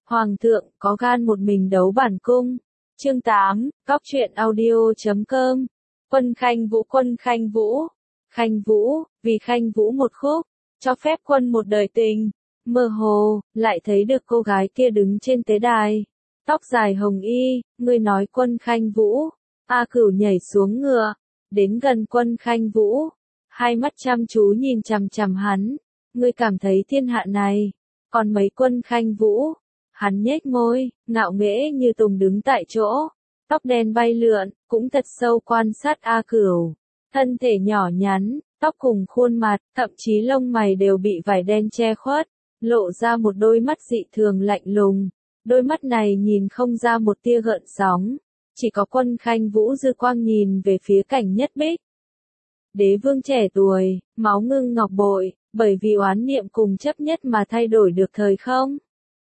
Hoàng thượng có gan một mình đấu bản cung. Chương 8, Cóc truyện audio.com. Quân Khanh Vũ. Khanh Vũ, vì Khanh Vũ một khúc, cho phép quân một đời tình. Mơ hồ, lại thấy được cô gái kia đứng trên tế đài. Tóc dài hồng y, ngươi nói Quân Khanh Vũ. A Cửu nhảy xuống ngựa, đến gần Quân Khanh Vũ. Hai mắt chăm chú nhìn chằm chằm hắn. Ngươi cảm thấy thiên hạ này, còn mấy Quân Khanh Vũ. Hắn nhếch môi, ngạo nghễ như tùng đứng tại chỗ. Tóc đen bay lượn, cũng thật sâu quan sát A Cửu. Thân thể nhỏ nhắn, tóc cùng khuôn mặt, thậm chí lông mày đều bị vải đen che khuất, lộ ra một đôi mắt dị thường lạnh lùng. Đôi mắt này nhìn không ra một tia gợn sóng, chỉ có Quân Khanh Vũ dư quang nhìn về phía Cảnh Nhất Bích. Đế vương trẻ tuổi, máu ngưng ngọc bội, bởi vì oán niệm cùng chấp nhất mà thay đổi được thời không?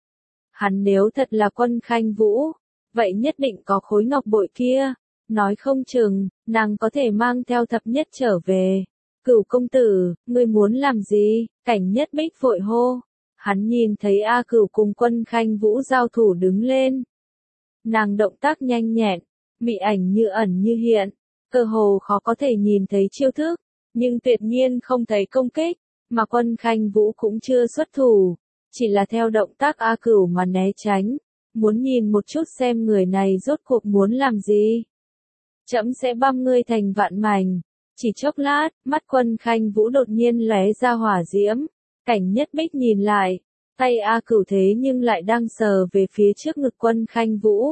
Hắn nếu thật là Quân Khanh Vũ, vậy nhất định có khối ngọc bội kia, nói không chừng, nàng có thể mang theo thập nhất trở về. Cửu công tử, ngươi muốn làm gì? Cảnh Nhất Bích vội hô. Hắn nhìn thấy A Cửu cùng Quân Khanh Vũ giao thủ đứng lên. Nàng động tác nhanh nhẹn, mị ảnh như ẩn như hiện, cơ hồ khó có thể nhìn thấy chiêu thức, nhưng tuyệt nhiên không thấy công kích, mà Quân Khanh Vũ cũng chưa xuất thủ, chỉ là theo động tác A Cửu mà né tránh, muốn nhìn một chút xem người này rốt cuộc muốn làm gì. Trẫm sẽ băm ngươi thành vạn mảnh. Chỉ chốc lát, mắt Quân Khanh Vũ đột nhiên lóe ra hỏa diễm. Cảnh Nhất Bích nhìn lại, tay A Cửu thế nhưng lại đang sờ về phía trước ngực Quân Khanh Vũ.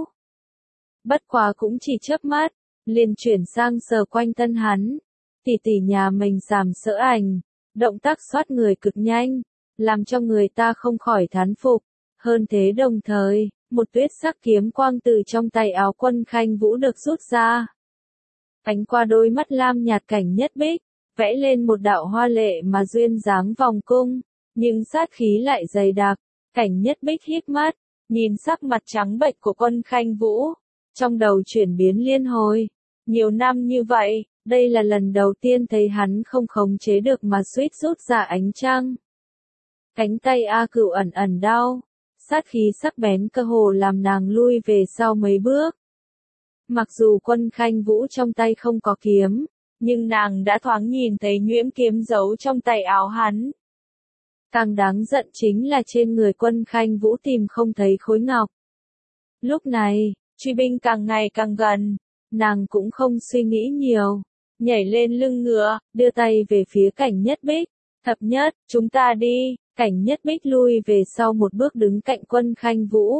Bất quá cũng chỉ chớp mắt, liền chuyển sang sờ quanh thân hắn. Tỷ tỷ nhà mình giảm sợ ảnh, động tác xoát người cực nhanh, làm cho người ta không khỏi thán phục. Hơn thế đồng thời, một tuyết sắc kiếm quang từ trong tay áo Quân Khanh Vũ được rút ra. Ánh qua đôi mắt lam nhạt Cảnh Nhất Bích, vẽ lên một đạo hoa lệ mà duyên dáng vòng cung, nhưng sát khí lại dày đặc. Cảnh Nhất Bích híp mắt, nhìn sắc mặt trắng bệch của Quân Khanh Vũ, trong đầu chuyển biến liên hồi. Nhiều năm như vậy, đây là lần đầu tiên thấy hắn không khống chế được mà suýt rút ra ánh trăng. Cánh tay A Cửu ẩn ẩn đau, sát khí sắc bén cơ hồ làm nàng lui về sau mấy bước. Mặc dù Quân Khanh Vũ trong tay không có kiếm, nhưng nàng đã thoáng nhìn thấy nhuyễn kiếm giấu trong tay áo hắn. Càng đáng giận chính là trên người Quân Khanh Vũ tìm không thấy khối ngọc. Lúc này, truy binh càng ngày càng gần, nàng cũng không suy nghĩ nhiều, nhảy lên lưng ngựa, đưa tay về phía Cảnh Nhất Bích. Thập nhất, chúng ta đi. Cảnh Nhất Bích lui về sau một bước đứng cạnh Quân Khanh Vũ.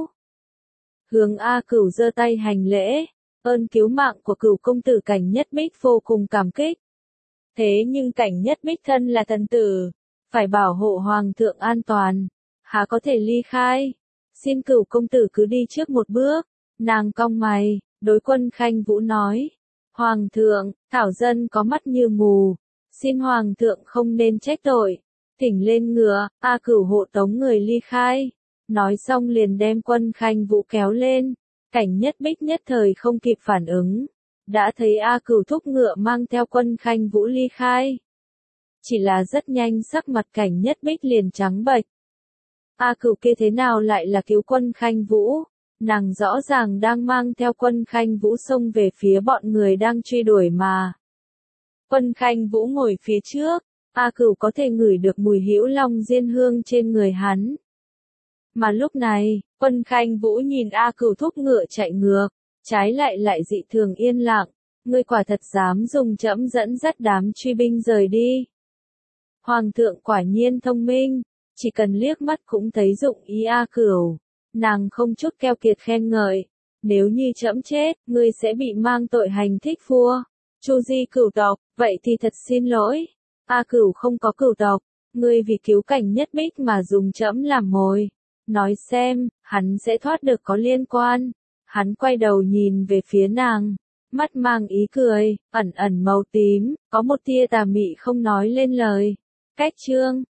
Hướng A Cửu giơ tay hành lễ. Ơn cứu mạng của Cửu công tử. Cảnh Nhất Bích vô cùng cảm kích. Thế nhưng Cảnh Nhất Bích thân là thần tử, phải bảo hộ hoàng thượng an toàn, há có thể ly khai. Xin Cửu công tử cứ đi trước một bước. Nàng cong mày, đối Quân Khanh Vũ nói. Hoàng thượng, thảo dân có mắt như mù, xin hoàng thượng không nên trách tội. Thỉnh lên ngựa, A Cửu hộ tống người ly khai. Nói xong liền đem Quân Khanh Vũ kéo lên. Cảnh Nhất Bích nhất thời không kịp phản ứng, đã thấy A Cửu thúc ngựa mang theo Quân Khanh Vũ ly khai. Chỉ là rất nhanh sắc mặt Cảnh Nhất Bích liền trắng bệch. A Cửu kia thế nào lại là cứu Quân Khanh Vũ? Nàng rõ ràng đang mang theo Quân Khanh Vũ xông về phía bọn người đang truy đuổi mà. Quân Khanh Vũ ngồi phía trước, A Cửu có thể ngửi được mùi hữu long diên hương trên người hắn. Mà lúc này, Quân Khanh Vũ nhìn A Cửu thúc ngựa chạy ngược, trái lại dị thường yên lặng. Ngươi quả thật dám dùng trẫm dẫn dắt đám truy binh rời đi. Hoàng thượng quả nhiên thông minh, chỉ cần liếc mắt cũng thấy dụng ý A Cửu. Nàng không chút keo kiệt khen ngợi. Nếu như trẫm chết, ngươi sẽ bị mang tội hành thích vua. Chu di cửu tộc, vậy thì thật xin lỗi. A Cửu không có cửu tộc, ngươi vì cứu Cảnh Nhất Bích mà dùng trẫm làm mồi. Nói xem, hắn sẽ thoát được có liên quan. Hắn quay đầu nhìn về phía nàng, mắt mang ý cười, ẩn ẩn màu tím, có một tia tà mị không nói lên lời. Cách chương